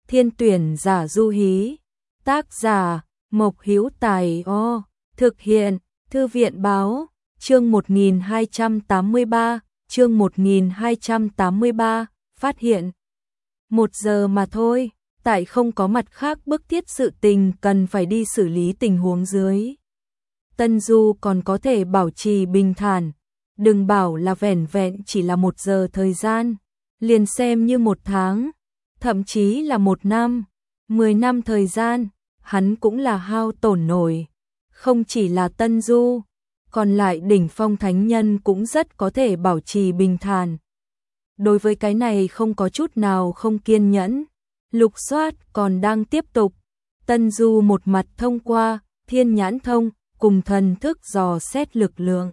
Thiên tuyển giả du hí. Tác giả Mộc Hữu Tài. Thực hiện Thư viện báo. Chương 1283. Chương 1283. Phát hiện. 1 giờ mà thôi, tại không có mặt khác bức thiết sự tình cần phải đi xử lý tình huống dưới. Tân Du còn có thể bảo trì bình thản, đừng bảo là vẻn vẹn chỉ là 1 giờ thời gian, liền xem như 1 tháng, thậm chí là 1 năm, 10 năm thời gian, hắn cũng là hao tổn nổi. Không chỉ là Tân Du, còn lại đỉnh phong thánh nhân cũng rất có thể bảo trì bình thản. Đối với cái này không có chút nào không kiên nhẫn. Lục soát còn đang tiếp tục. Tân Du một mặt thông qua thiên nhãn thông cùng thần thức dò xét lực lượng,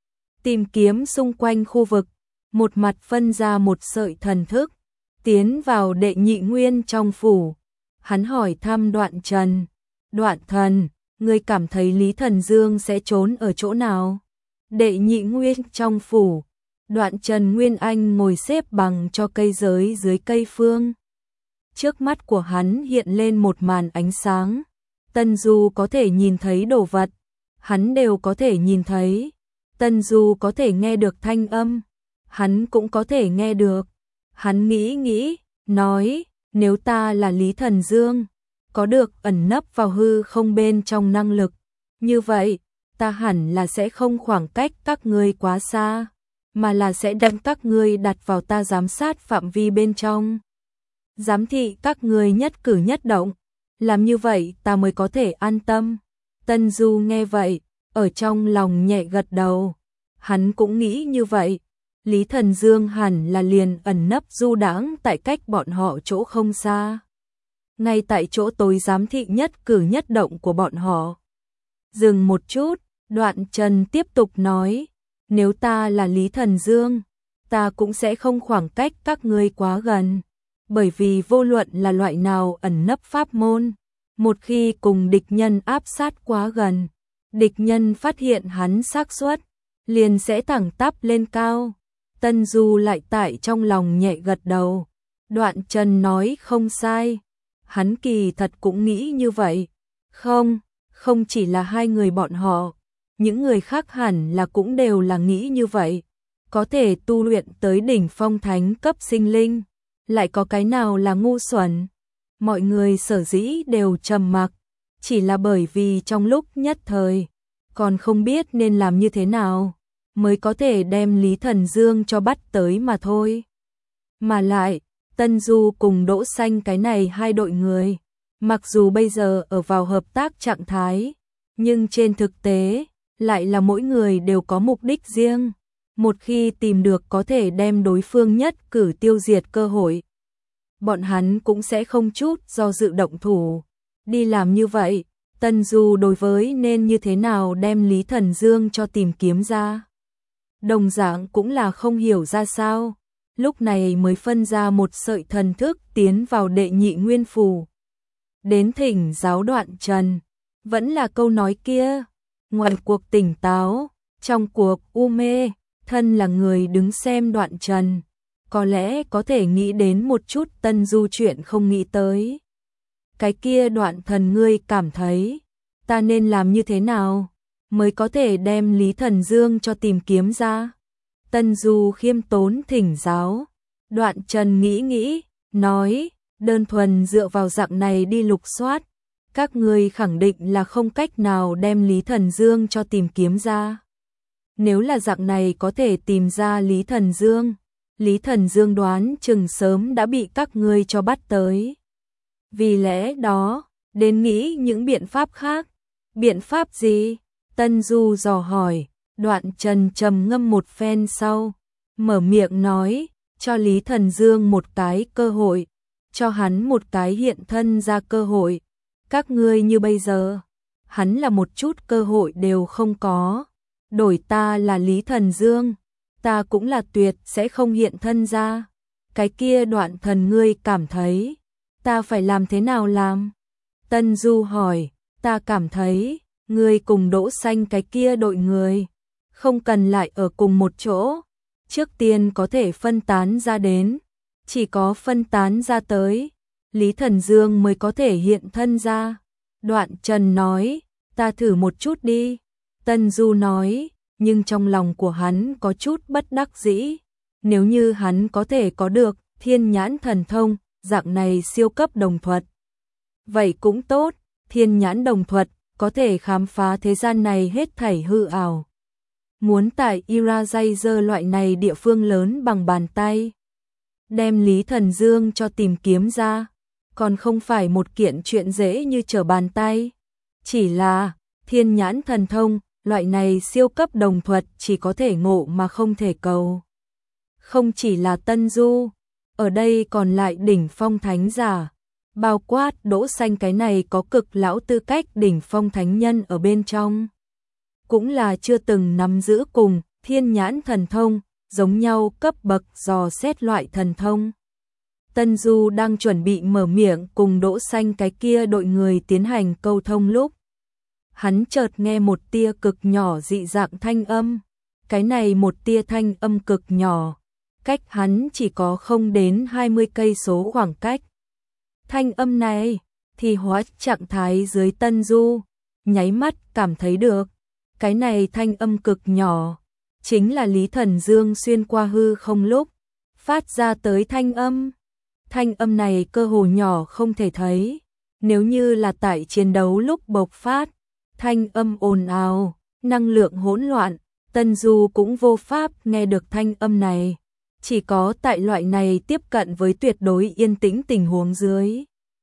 tìm kiếm xung quanh khu vực, một mặt phân ra một sợi thần thức, tiến vào Đệ Nhị Nguyên trong phủ. Hắn hỏi thăm Đoạn Trần. Đoạn thần, ngươi cảm thấy Lý Thần Dương sẽ trốn ở chỗ nào? Đệ Nhị Nguyên trong phủ. Đoạn Trần Nguyên Anh ngồi xếp bằng cho cây giới dưới cây phương. Trước mắt của hắn hiện lên một màn ánh sáng. Tân Du có thể nhìn thấy đồ vật, hắn đều có thể nhìn thấy. Tân Du có thể nghe được thanh âm, hắn cũng có thể nghe được. Hắn nghĩ, nói, nếu ta là Lý Thần Dương, có được ẩn nấp vào hư không bên trong năng lực, như vậy, ta hẳn là sẽ không khoảng cách các ngươi quá xa, mà là sẽ đem các ngươi đặt vào ta giám sát phạm vi bên trong. Giám thị các ngươi nhất cử nhất động, làm như vậy ta mới có thể an tâm. Tân Du nghe vậy, ở trong lòng nhẹ gật đầu. Hắn cũng nghĩ như vậy, Lý Thần Dương hẳn là liền ẩn nấp du đãng tại cách bọn họ chỗ không xa. Ngay tại chỗ tối giám thị nhất cử nhất động của bọn họ. Dừng một chút, Đoạn Trần tiếp tục nói, nếu ta là Lý Thần Dương, ta cũng sẽ không khoảng cách các ngươi quá gần. Bởi vì vô luận là loại nào ẩn nấp pháp môn, một khi cùng địch nhân áp sát quá gần, địch nhân phát hiện hắn xác suất liền sẽ thẳng tắp lên cao. Tân Du lại tại trong lòng nhẹ gật đầu. Đoạn Trần nói không sai, hắn kỳ thật cũng nghĩ như vậy. Không chỉ là hai người bọn họ, những người khác hẳn là cũng đều là nghĩ như vậy. Có thể tu luyện tới đỉnh phong thánh cấp sinh linh, lại có cái nào là ngu xuẩn. Mọi người sở dĩ đều trầm mặc, chỉ là bởi vì trong lúc nhất thời, còn không biết nên làm như thế nào, mới có thể đem Lý Thần Dương cho bắt tới mà thôi. Mà lại, Tân Du cùng Đỗ Xanh cái này hai đội người, mặc dù bây giờ ở vào hợp tác trạng thái, nhưng trên thực tế, lại là mỗi người đều có mục đích riêng. Một khi tìm được có thể đem đối phương nhất cử tiêu diệt cơ hội, bọn hắn cũng sẽ không chút do dự động thủ. Đi làm như vậy, Tân Du đối với nên như thế nào đem Lý Thần Dương cho tìm kiếm ra. Đồng dạng cũng là không hiểu ra sao, lúc này mới phân ra một sợi thần thức tiến vào Đệ Nhị Nguyên phủ. Đến thỉnh giáo Đoạn Trần, vẫn là câu nói kia, ngoài cuộc tỉnh táo, trong cuộc u mê. Thân là người đứng xem Đoạn Trần, có lẽ có thể nghĩ đến một chút Tân Du chuyện không nghĩ tới. Cái kia Đoạn Thần, ngươi cảm thấy ta nên làm như thế nào mới có thể đem Lý Thần Dương cho tìm kiếm ra? Tân Du khiêm tốn thỉnh giáo. Đoạn Trần nghĩ, nói, đơn thuần dựa vào dạng này đi lục soát, các ngươi khẳng định là không cách nào đem Lý Thần Dương cho tìm kiếm ra. Nếu là dạng này có thể tìm ra Lý Thần Dương đoán chừng sớm đã bị các ngươi cho bắt tới. Vì lẽ đó, đến nghĩ những biện pháp khác. Biện pháp gì? Tân Du dò hỏi. Đoạn Trần trầm ngâm một phen sau, mở miệng nói, cho Lý Thần Dương một cái cơ hội, cho hắn một cái hiện thân ra cơ hội. Các ngươi như bây giờ, hắn là một chút cơ hội đều không có. Đổi ta là Lý Thần Dương, ta cũng là tuyệt sẽ không hiện thân ra. Cái kia Đoạn Thần, ngươi cảm thấy ta phải làm thế nào làm? Tân Du hỏi. Ta cảm thấy ngươi cùng Đỗ Xanh cái kia đội người không cần lại ở cùng một chỗ, trước tiên có thể phân tán ra đến, chỉ có phân tán ra tới, Lý Thần Dương mới có thể hiện thân ra. Đoạn Trần nói, ta thử một chút đi. Tân Du nói, nhưng trong lòng của hắn có chút bất đắc dĩ. Nếu như hắn có thể có được thiên nhãn thần thông, dạng này siêu cấp đồng thuật. Vậy cũng tốt, thiên nhãn đồng thuật có thể khám phá thế gian này hết thảy hư ảo. Muốn tại Irajaizer loại này địa phương lớn bằng bàn tay, đem Lý Thần Dương cho tìm kiếm ra, còn không phải một kiện chuyện dễ như trở bàn tay. Chỉ là thiên nhãn thần thông, loại này siêu cấp đồng thuật chỉ có thể ngộ mà không thể cầu. Không chỉ là Tân Du, ở đây còn lại đỉnh phong thánh giả, bao quát Đỗ Xanh cái này có cực lão tư cách đỉnh phong thánh nhân ở bên trong. Cũng là chưa từng nắm giữ cùng thiên nhãn thần thông, giống nhau cấp bậc dò xét loại thần thông. Tân Du đang chuẩn bị mở miệng cùng Đỗ Xanh cái kia đội người tiến hành câu thông lúc. Hắn chợt nghe một tia cực nhỏ dị dạng thanh âm. Cái này một tia thanh âm cực nhỏ, cách hắn chỉ có không đến 20 cây số khoảng cách. Thanh âm này thì hóa trạng thái dưới Tân Du, nháy mắt cảm thấy được. Cái này thanh âm cực nhỏ, chính là Lý Thần Dương xuyên qua hư không lúc phát ra tới thanh âm. Thanh âm này cơ hồ nhỏ không thể thấy, nếu như là tại chiến đấu lúc bộc phát, thanh âm ồn ào, năng lượng hỗn loạn, Tân Du cũng vô pháp nghe được thanh âm này. Chỉ có tại loại này tiếp cận với tuyệt đối yên tĩnh tình huống dưới,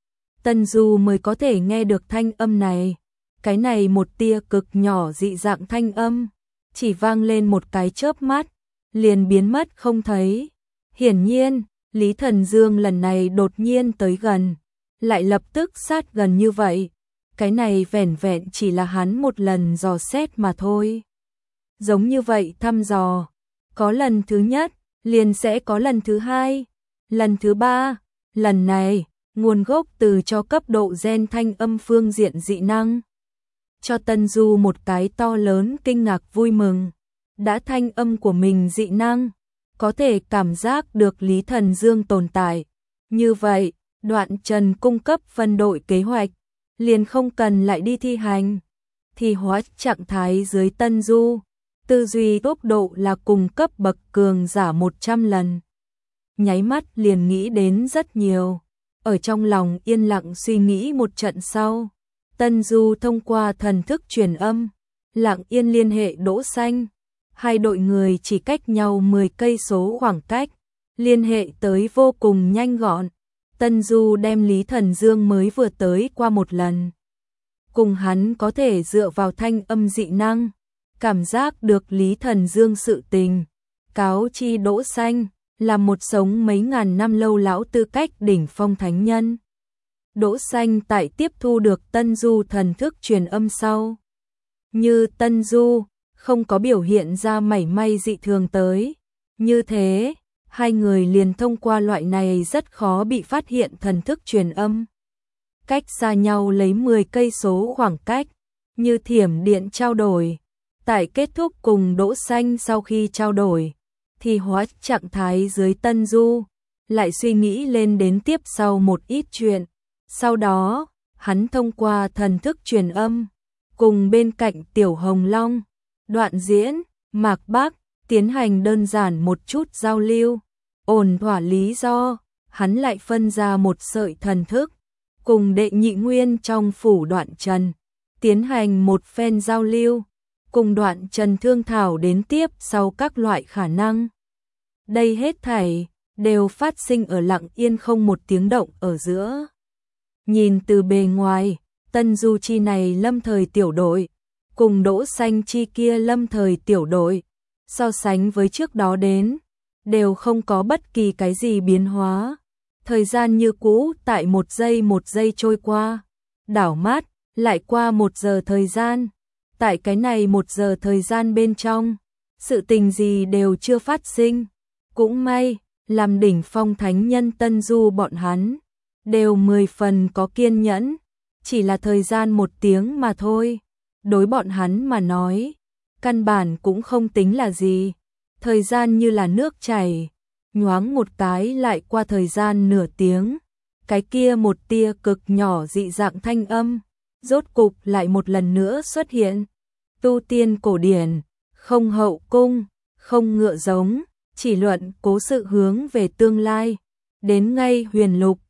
Tân Du mới có thể nghe được thanh âm này. Cái này một tia cực nhỏ dị dạng thanh âm, chỉ vang lên một cái chớp mắt, liền biến mất không thấy. Hiển nhiên, Lý Thần Dương lần này đột nhiên tới gần, lại lập tức sát gần như vậy. Cái này vẻn vẹn chỉ là hắn một lần dò xét mà thôi. Giống như vậy thăm dò, có lần thứ nhất, liền sẽ có lần thứ hai, lần thứ ba. Lần này, nguồn gốc từ cho cấp độ gen thanh âm phương diện dị năng. Cho Tân Du một cái to lớn kinh ngạc vui mừng. Đã thanh âm của mình dị năng, có thể cảm giác được Lý Thần Dương tồn tại. Như vậy, Đoạn Trần cung cấp phân đội kế hoạch, liền không cần lại đi thi hành. Thì hóa trạng thái dưới Tân Du, tư duy tốc độ là cùng cấp bậc cường giả 100 lần. Nháy mắt liền nghĩ đến rất nhiều. Ở trong lòng yên lặng suy nghĩ một trận sau, Tân Du thông qua thần thức truyền âm, lặng yên liên hệ Đỗ Xanh. Hai đội người chỉ cách nhau 10 cây số khoảng cách, liên hệ tới vô cùng nhanh gọn. Tân Du đem Lý Thần Dương mới vừa tới qua một lần. Cùng hắn có thể dựa vào thanh âm dị năng, cảm giác được Lý Thần Dương sự tình. Cáo chi Đỗ Xanh, là một sống mấy ngàn năm lâu lão tư cách đỉnh phong thánh nhân. Đỗ Xanh tại tiếp thu được Tân Du thần thức truyền âm sau. Như Tân Du, không có biểu hiện ra mảy may dị thường tới. Như thế, hai người liền thông qua loại này rất khó bị phát hiện thần thức truyền âm. Cách xa nhau lấy 10 cây số khoảng cách, như thiểm điện trao đổi. Tại kết thúc cùng Đỗ Xanh sau khi trao đổi, thì hóa trạng thái dưới Tân Du, lại suy nghĩ lên đến tiếp sau một ít chuyện. Sau đó, hắn thông qua thần thức truyền âm, cùng bên cạnh Tiểu Hồng Long, Đoạn Diễn, Mạc Bác, tiến hành đơn giản một chút giao lưu. Ổn thỏa lý do, hắn lại phân ra một sợi thần thức, cùng đệ nhị nguyên trong phủ Đoạn Trần, tiến hành một phen giao lưu, cùng Đoạn Trần thương thảo đến tiếp sau các loại khả năng. Đây hết thảy đều phát sinh ở lặng yên không một tiếng động ở giữa. Nhìn từ bề ngoài, Tân Du chi này lâm thời tiểu đội, cùng Đỗ Xanh chi kia lâm thời tiểu đội, so sánh với trước đó đến, đều không có bất kỳ cái gì biến hóa. Thời gian như cũ tại một giây trôi qua, đảo mắt, lại qua 1 giờ thời gian. Tại cái này 1 giờ thời gian bên trong, sự tình gì đều chưa phát sinh. Cũng may, làm đỉnh phong thánh nhân Tân Du bọn hắn, đều 10 phần có kiên nhẫn, chỉ là thời gian 1 tiếng mà thôi. Đối bọn hắn mà nói, căn bản cũng không tính là gì. Thời gian như là nước chảy, nhoáng một cái lại qua thời gian nửa tiếng. cái kia một tia cực nhỏ dị dạng thanh âm, rốt cục lại một lần nữa xuất hiện. Tu tiên cổ điển, không hậu cung, không ngựa giống, chỉ luận cố sự hướng về tương lai. Đến ngay huyền lục,